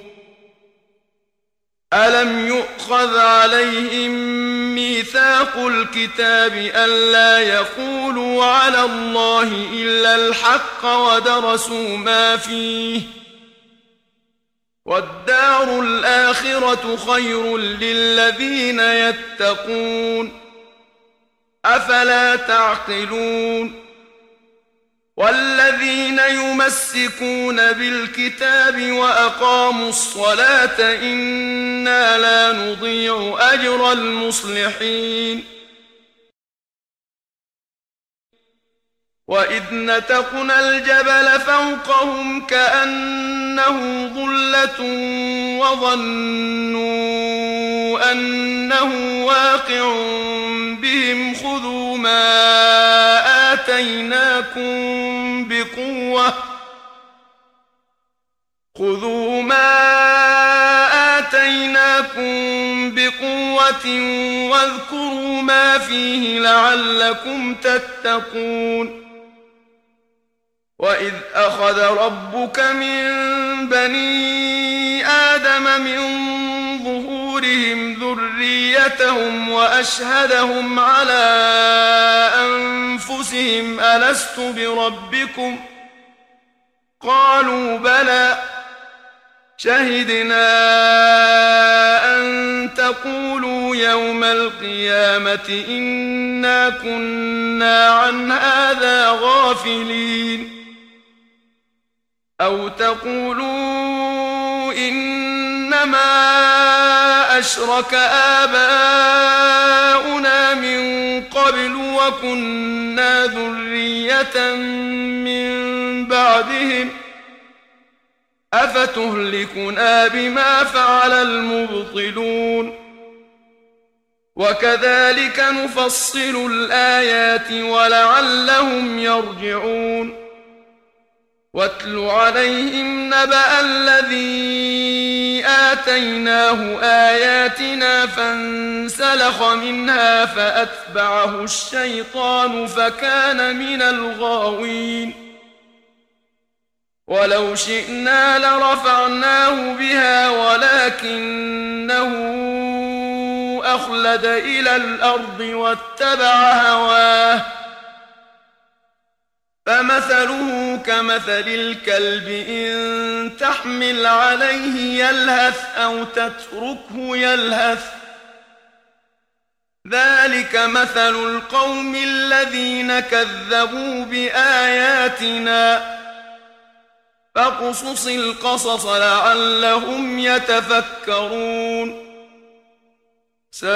ألم يؤخذ عليهم ميثاق الكتاب ألا يقولوا على الله إلا الحق ودرسوا ما فيه والدار الآخرة خير للذين يتقون أفلا تعقلون والذين يمسكون بالكتاب وأقاموا الصلاة إنا لا نضيع أجر المصلحين وإذ نتقنا الجبل فوقهم كأنه ظلة وظنوا أنه واقع بهم خذوا ما آتيناكم بقوة واذكروا ما فيه لعلكم تتقون وإذ أخذ ربك من بني آدم من ظهورهم ذريتهم وأشهدهم على أنفسهم ألست بربكم قالوا بلى شهدنا أن تقولوا يوم القيامة إنا كنا عن هذا غافلين أو تقولوا إنما أشرك آباؤنا من قبل وكنا ذرية من بعدهم أفتهلكنا بما فعل المبطلون وكذلك نفصل الآيات ولعلهم يرجعون واتل عليهم نبأ الذي آتيناه آياتنا فانسلخ منها فأتبعه الشيطان فكان من الغاوين ولو شئنا لرفعناه بها ولكنه أخلد إلى الأرض واتبع هواه فمثله كمثل الكلب إن تحمل عليه يلهث أو تتركه يلهث ذلك مثل القوم الذين كذبوا بآياتنا فاقصص القصص لعلهم يتفكرون ساء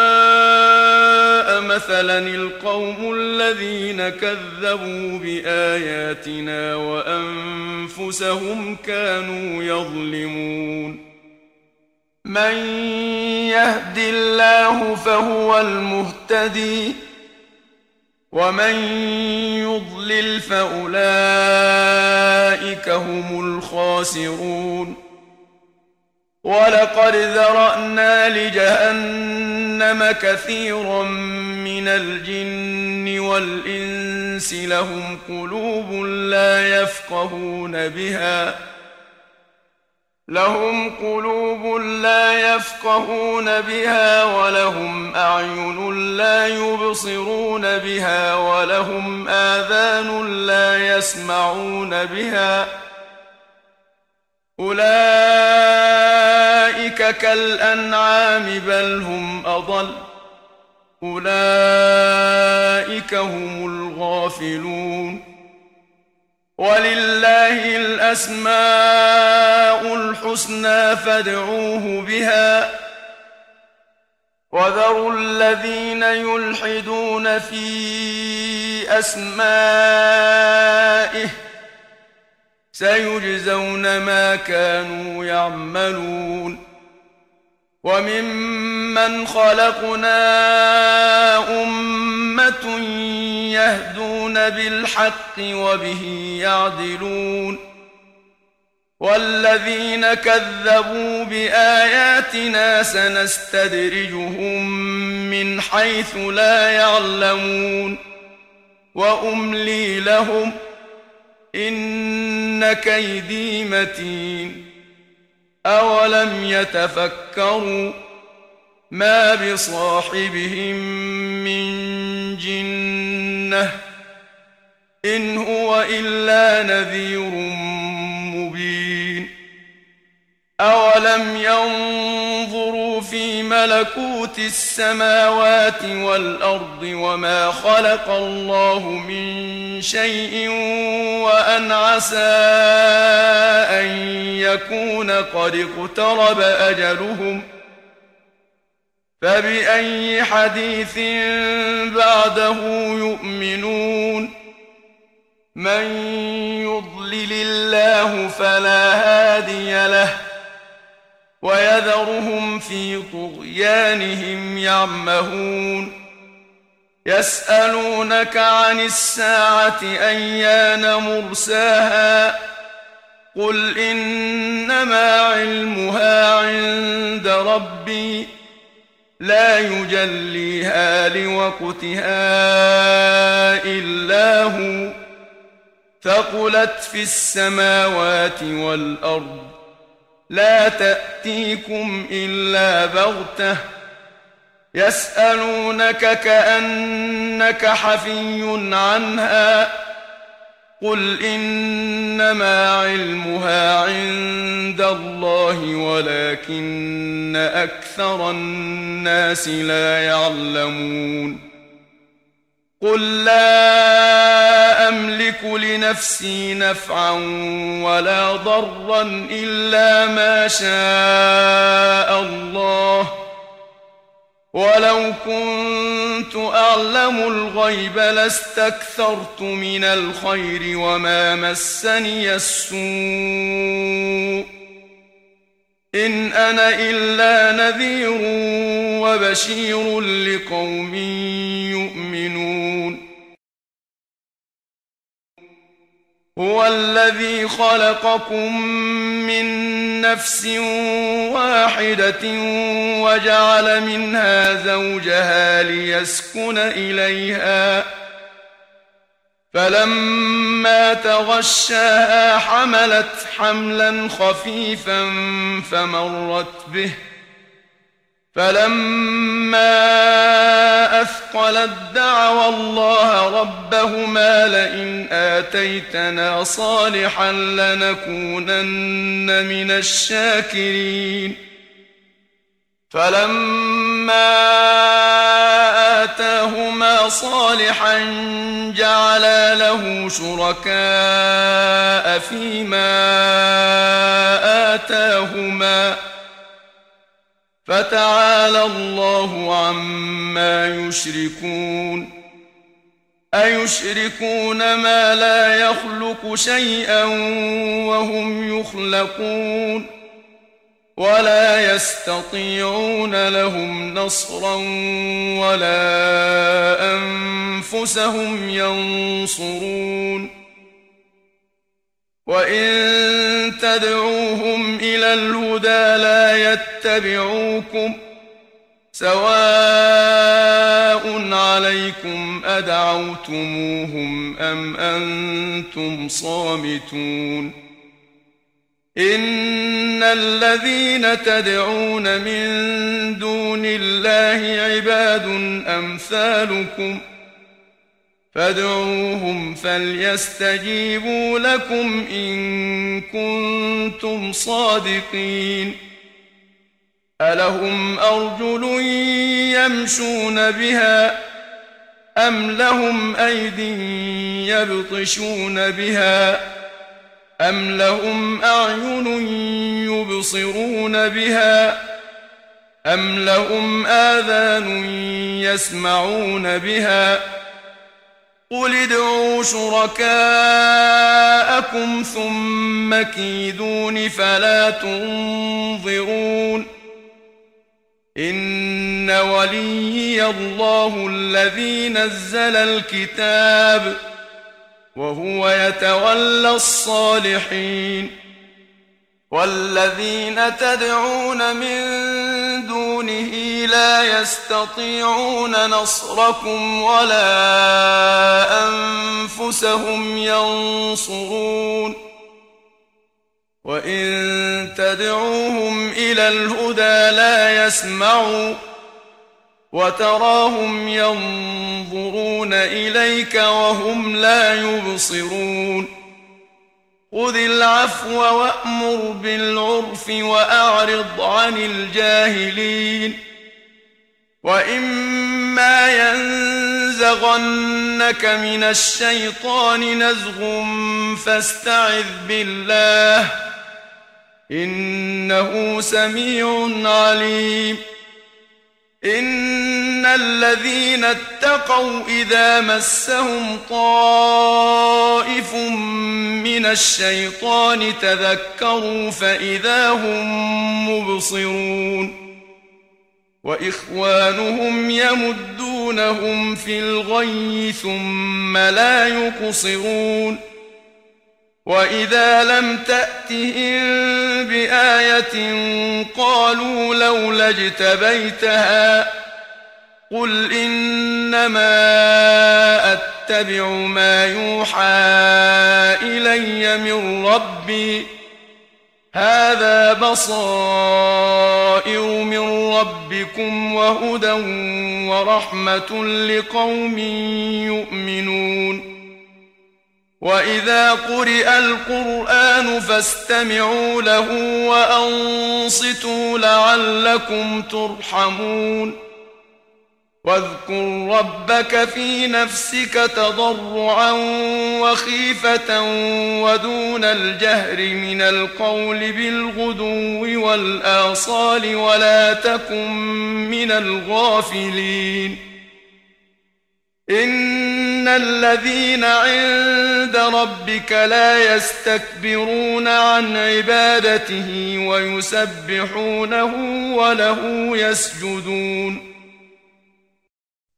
مثلا القوم الذين كذبوا بآياتنا وأنفسهم كانوا يظلمون من يهد الله فهو المهتدي ومن يضلل فأولئك هم الخاسرون ولقد ذرأنا لجهنم كثيرا من الجن والإنس لهم قلوب لا يفقهون بها ولهم أعين لا يبصرون بها ولهم آذان لا يسمعون بها أولئك كالأنعام بل هم أضل أولئك هم الغافلون ولله الأسماء الحسنى فادعوه بها وذروا الذين يلحدون في أسمائه سيجزون ما كانوا يعملون وممن خلقنا أمة يهدون بالحق وبه يعدلون والذين كذبوا بآياتنا سنستدرجهم من حيث لا يعلمون وأملي لهم إن كيدي متين أولم يتفكروا ما بصاحبهم من جنة إن هو إلا نذير مبين أولم ينظروا في ملكوت السماوات والأرض وما خلق الله من شيء وأن عسى أن يكون قد اقترب أجلهم فبأي حديث بعده يؤمنون من يضلل الله فلا هادي له ويذرهم في طغيانهم يعمهون يسألونك عن الساعة أيان مرساها قل إنما علمها عند ربي لا يجليها لوقتها إلا هو ثقلت في السماوات والأرض لا تأتيكم إلا بغتة يسألونك كأنك حفي عنها قل إنما علمها عند الله ولكن أكثر الناس لا يعلمون قل لا أملك لنفسي نفعا ولا ضرا إلا ما شاء الله ولو كنت أعلم الغيب لاستكثرت من الخير وما مسني السوء إن أنا إلا نذير وبشير لقوم يؤمنون هو الذي خلقكم من نفس واحدة وجعل منها زوجها ليسكن إليها فلما تغشاها حملت حملا خفيفا فمرت به فلما أثقلت دعوا الله ربهما لئن آتيتنا صالحا لنكونن من الشاكرين فلما آتاهما صالحا جعلا له شركاء فيما آتاهما فتعالى الله عما يشركون أيشركون ما لا يخلق شيئا وهم يخلقون ولا يستطيعون لهم نصرا ولا أنفسهم ينصرون وإن تدعوهم إلى الهدى لا يتبعوكم سواء عليكم أدعوتموهم أم أنتم صامتون إن الذين تدعون من دون الله عباد أمثالكم فادعوهم فليستجيبوا لكم إن كنتم صادقين ألهم أرجل يمشون بها أم لهم أيد يبطشون بها أم لهم أعين يبصرون بها أم لهم آذان يسمعون بها قل ادعوا شركاءكم ثم كيدون فلا تنظرون إن وليي الله الذي نزل الكتاب وهو يتولى الصالحين والذين تدعون من دونه لا يستطيعون نصركم ولا أنفسهم ينصرون وإن تدعوهم إلى الهدى لا يسمعوا وتراهم ينظرون إليك وهم لا يبصرون خذ العفو وأمر بالعرف وأعرض عن الجاهلين وإما ينزغنك من الشيطان نزغ فاستعذ بالله إنه سميع عليم إن الذين اتقوا إذا مسهم طائف من الشيطان تذكروا فإذا هم مبصرون وإخوانهم يمدونهم في الغي ثم لا يقصرون وإذا لم تأتهم بآية قالوا لولا اجتبيتها قل إنما أتبع ما يوحى إلي من ربي هذا بصائر من ربكم وهدى ورحمة لقوم يؤمنون وإذا قرئ القرآن فاستمعوا له وأنصتوا لعلكم ترحمون واذكر ربك في نفسك تضرعا وخيفة ودون الجهر من القول بالغدو والآصال ولا تكن من الغافلين إن الذين عند ربك لا يستكبرون عن عبادته ويسبحونه وله يسجدون